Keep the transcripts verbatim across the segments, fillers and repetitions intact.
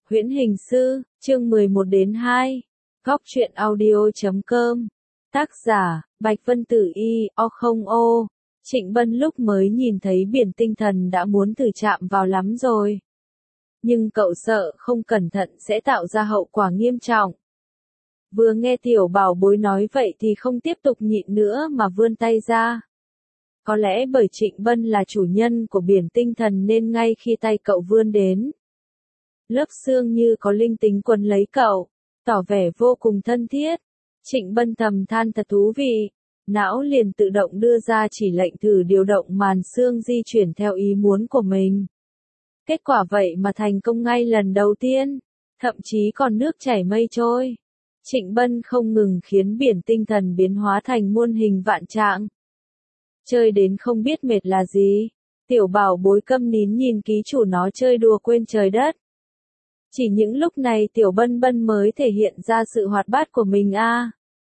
Huyễn Hình Sư, chương mười một đến hai. Góc truyện audio chấm com. Tác giả, Bạch Vân Tử Y, O không O. Trịnh Bân lúc mới nhìn thấy biển tinh thần đã muốn thử chạm vào lắm rồi. Nhưng cậu sợ không cẩn thận sẽ tạo ra hậu quả nghiêm trọng. Vừa nghe tiểu bảo bối nói vậy thì không tiếp tục nhịn nữa mà vươn tay ra. Có lẽ bởi Trịnh Bân là chủ nhân của biển tinh thần nên ngay khi tay cậu vươn đến, lớp xương như có linh tính quấn lấy cậu, tỏ vẻ vô cùng thân thiết. Trịnh Bân thầm than thật thú vị, não liền tự động đưa ra chỉ lệnh thử điều động màn xương di chuyển theo ý muốn của mình. Kết quả vậy mà thành công ngay lần đầu tiên, thậm chí còn nước chảy mây trôi. Trịnh Bân không ngừng khiến biển tinh thần biến hóa thành muôn hình vạn trạng. Chơi đến không biết mệt là gì, tiểu bảo bối câm nín nhìn ký chủ nó chơi đùa quên trời đất. Chỉ những lúc này tiểu Bân Bân mới thể hiện ra sự hoạt bát của mình a. À.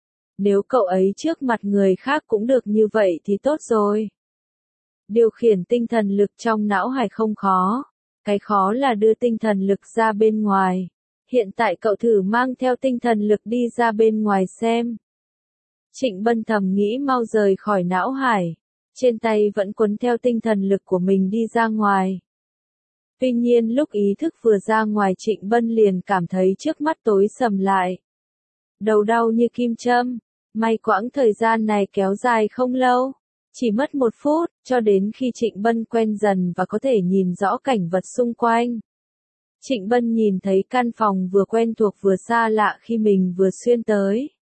Nếu cậu ấy trước mặt người khác cũng được như vậy thì tốt rồi. Điều khiển tinh thần lực trong não hải không khó, cái khó là đưa tinh thần lực ra bên ngoài. Hiện tại cậu thử mang theo tinh thần lực đi ra bên ngoài xem. Trịnh Bân thầm nghĩ mau rời khỏi não hải, trên tay vẫn quấn theo tinh thần lực của mình đi ra ngoài. Tuy nhiên lúc ý thức vừa ra ngoài Trịnh Bân liền cảm thấy trước mắt tối sầm lại. Đầu đau như kim châm, may quãng thời gian này kéo dài không lâu, chỉ mất một phút, cho đến khi Trịnh Bân quen dần và có thể nhìn rõ cảnh vật xung quanh. Trịnh Bân nhìn thấy căn phòng vừa quen thuộc vừa xa lạ khi mình vừa xuyên tới.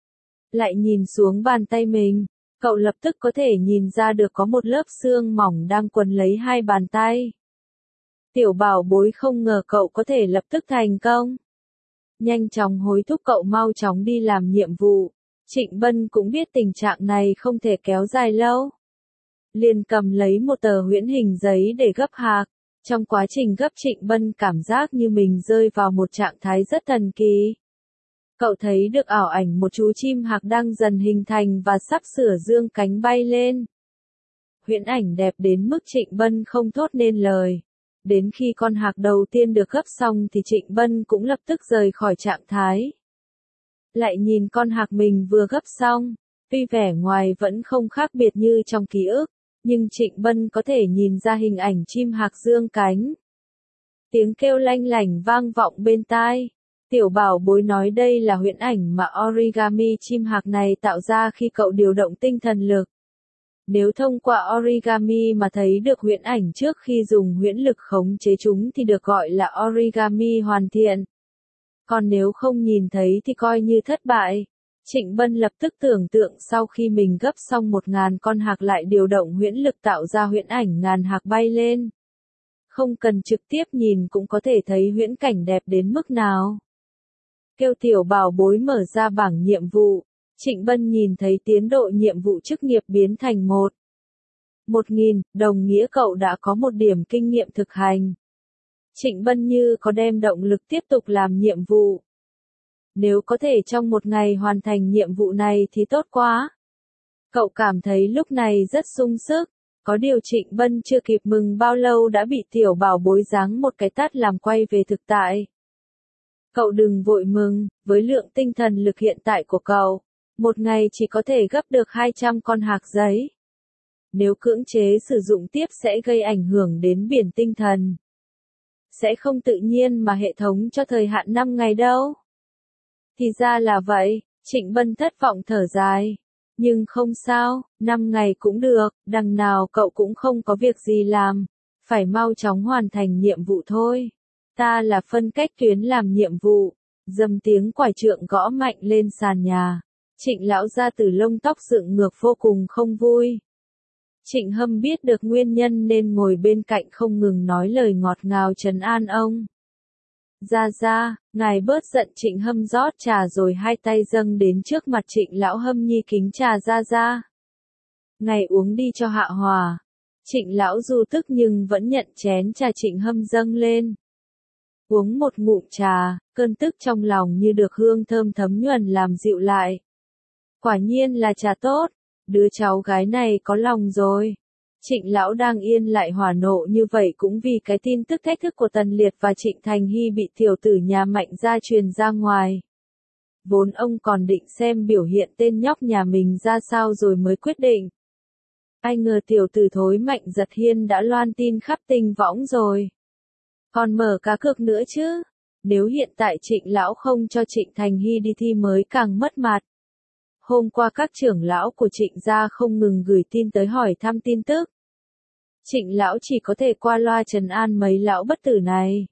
Lại nhìn xuống bàn tay mình, cậu lập tức có thể nhìn ra được có một lớp xương mỏng đang quấn lấy hai bàn tay. Tiểu bảo bối không ngờ cậu có thể lập tức thành công. Nhanh chóng hối thúc cậu mau chóng đi làm nhiệm vụ. Trịnh Bân cũng biết tình trạng này không thể kéo dài lâu. Liền cầm lấy một tờ huyễn hình giấy để gấp hạc. Trong quá trình gấp Trịnh Bân cảm giác như mình rơi vào một trạng thái rất thần kỳ. Cậu thấy được ảo ảnh một chú chim hạc đang dần hình thành và sắp sửa dương cánh bay lên. Huyễn ảnh đẹp đến mức Trịnh Bân không thốt nên lời. Đến khi con hạc đầu tiên được gấp xong thì Trịnh Bân cũng lập tức rời khỏi trạng thái. Lại nhìn con hạc mình vừa gấp xong, tuy vẻ ngoài vẫn không khác biệt như trong ký ức, nhưng Trịnh Bân có thể nhìn ra hình ảnh chim hạc dương cánh. Tiếng kêu lanh lảnh vang vọng bên tai. Tiểu bảo bối nói đây là huyễn ảnh mà origami chim hạc này tạo ra khi cậu điều động tinh thần lực. Nếu thông qua origami mà thấy được huyễn ảnh trước khi dùng huyễn lực khống chế chúng thì được gọi là origami hoàn thiện. Còn nếu không nhìn thấy thì coi như thất bại. Trịnh Bân lập tức tưởng tượng sau khi mình gấp xong một ngàn con hạc lại điều động huyễn lực tạo ra huyễn ảnh ngàn hạc bay lên. Không cần trực tiếp nhìn cũng có thể thấy huyễn cảnh đẹp đến mức nào. Kêu tiểu bảo bối mở ra bảng nhiệm vụ. Trịnh Bân nhìn thấy tiến độ nhiệm vụ chức nghiệp biến thành một. Một nghìn, đồng nghĩa cậu đã có một điểm kinh nghiệm thực hành. Trịnh Bân như có đem động lực tiếp tục làm nhiệm vụ. Nếu có thể trong một ngày hoàn thành nhiệm vụ này thì tốt quá. Cậu cảm thấy lúc này rất sung sức, có điều Trịnh Bân chưa kịp mừng bao lâu đã bị tiểu bảo bối giáng một cái tát làm quay về thực tại. Cậu đừng vội mừng, với lượng tinh thần lực hiện tại của cậu, một ngày chỉ có thể gấp được hai trăm con hạc giấy. Nếu cưỡng chế sử dụng tiếp sẽ gây ảnh hưởng đến biển tinh thần. Sẽ không tự nhiên mà hệ thống cho thời hạn năm ngày đâu. Thì ra là vậy, Trịnh Bân thất vọng thở dài. Nhưng không sao, năm ngày cũng được, đằng nào cậu cũng không có việc gì làm. Phải mau chóng hoàn thành nhiệm vụ thôi. Ta là phân cách tuyến làm nhiệm vụ. Dầm tiếng quải trượng gõ mạnh lên sàn nhà. Trịnh lão gia tử lông tóc dựng ngược vô cùng không vui. Trịnh Hâm biết được nguyên nhân nên ngồi bên cạnh không ngừng nói lời ngọt ngào trấn an ông. Ra ra, ngài bớt giận. Trịnh Hâm rót trà rồi hai tay dâng đến trước mặt Trịnh lão Hâm nhi kính trà ra ra. Ngài uống đi cho hạ hòa. Trịnh lão dù tức nhưng vẫn nhận chén trà Trịnh Hâm dâng lên. Uống một ngụm trà, cơn tức trong lòng như được hương thơm thấm nhuần làm dịu lại. Quả nhiên là trà tốt, đứa cháu gái này có lòng rồi. Trịnh lão đang yên lại hòa nộ như vậy cũng vì cái tin tức thách thức của Tần Liệt và Trịnh Thành Hy bị tiểu tử nhà Mạnh gia truyền ra ngoài. Vốn ông còn định xem biểu hiện tên nhóc nhà mình ra sao rồi mới quyết định. Ai ngờ tiểu tử thối Mạnh Giật Hiên đã loan tin khắp tinh võng rồi. Còn mở cá cược nữa chứ. Nếu hiện tại Trịnh lão không cho Trịnh Thành Hy đi thi mới càng mất mặt. Hôm qua các trưởng lão của Trịnh gia không ngừng gửi tin tới hỏi thăm tin tức. Trịnh lão chỉ có thể qua loa trấn an mấy lão bất tử này.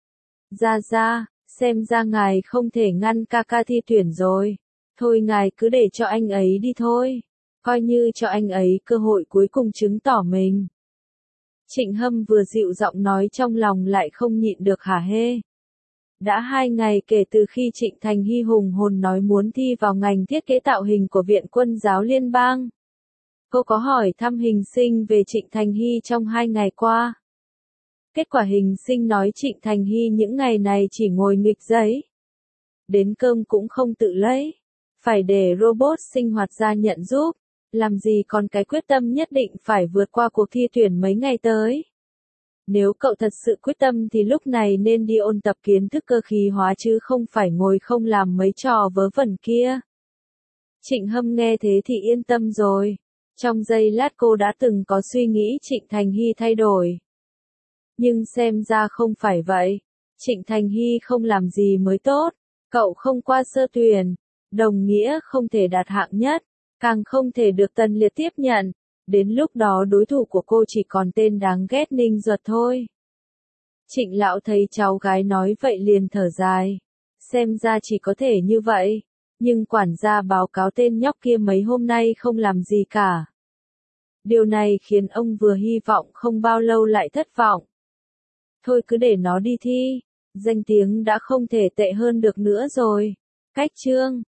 Ra ra, xem ra ngài không thể ngăn ca ca thi tuyển rồi. Thôi ngài cứ để cho anh ấy đi thôi. Coi như cho anh ấy cơ hội cuối cùng chứng tỏ mình. Trịnh Hâm vừa dịu giọng nói trong lòng lại không nhịn được hả hê. Đã hai ngày kể từ khi Trịnh Thành Hy hùng hồn nói muốn thi vào ngành thiết kế tạo hình của Viện Quân giáo Liên bang. Cô có hỏi thăm hình sinh về Trịnh Thành Hy trong hai ngày qua. Kết quả hình sinh nói Trịnh Thành Hy những ngày này chỉ ngồi nghịch giấy. Đến cơm cũng không tự lấy. Phải để robot sinh hoạt ra nhận giúp. Làm gì còn cái quyết tâm nhất định phải vượt qua cuộc thi tuyển mấy ngày tới. Nếu cậu thật sự quyết tâm thì lúc này nên đi ôn tập kiến thức cơ khí hóa chứ không phải ngồi không làm mấy trò vớ vẩn kia. Trịnh Hâm nghe thế thì yên tâm rồi. Trong giây lát cô đã từng có suy nghĩ Trịnh Thành Hy thay đổi. Nhưng xem ra không phải vậy. Trịnh Thành Hy không làm gì mới tốt. Cậu không qua sơ tuyển. Đồng nghĩa không thể đạt hạng nhất. Càng không thể được Tần Liệt tiếp nhận. Đến lúc đó đối thủ của cô chỉ còn tên đáng ghét Ninh Duật thôi. Trịnh lão thấy cháu gái nói vậy liền thở dài. Xem ra chỉ có thể như vậy. Nhưng quản gia báo cáo tên nhóc kia mấy hôm nay không làm gì cả. Điều này khiến ông vừa hy vọng không bao lâu lại thất vọng. Thôi cứ để nó đi thi. Danh tiếng đã không thể tệ hơn được nữa rồi. Cách chương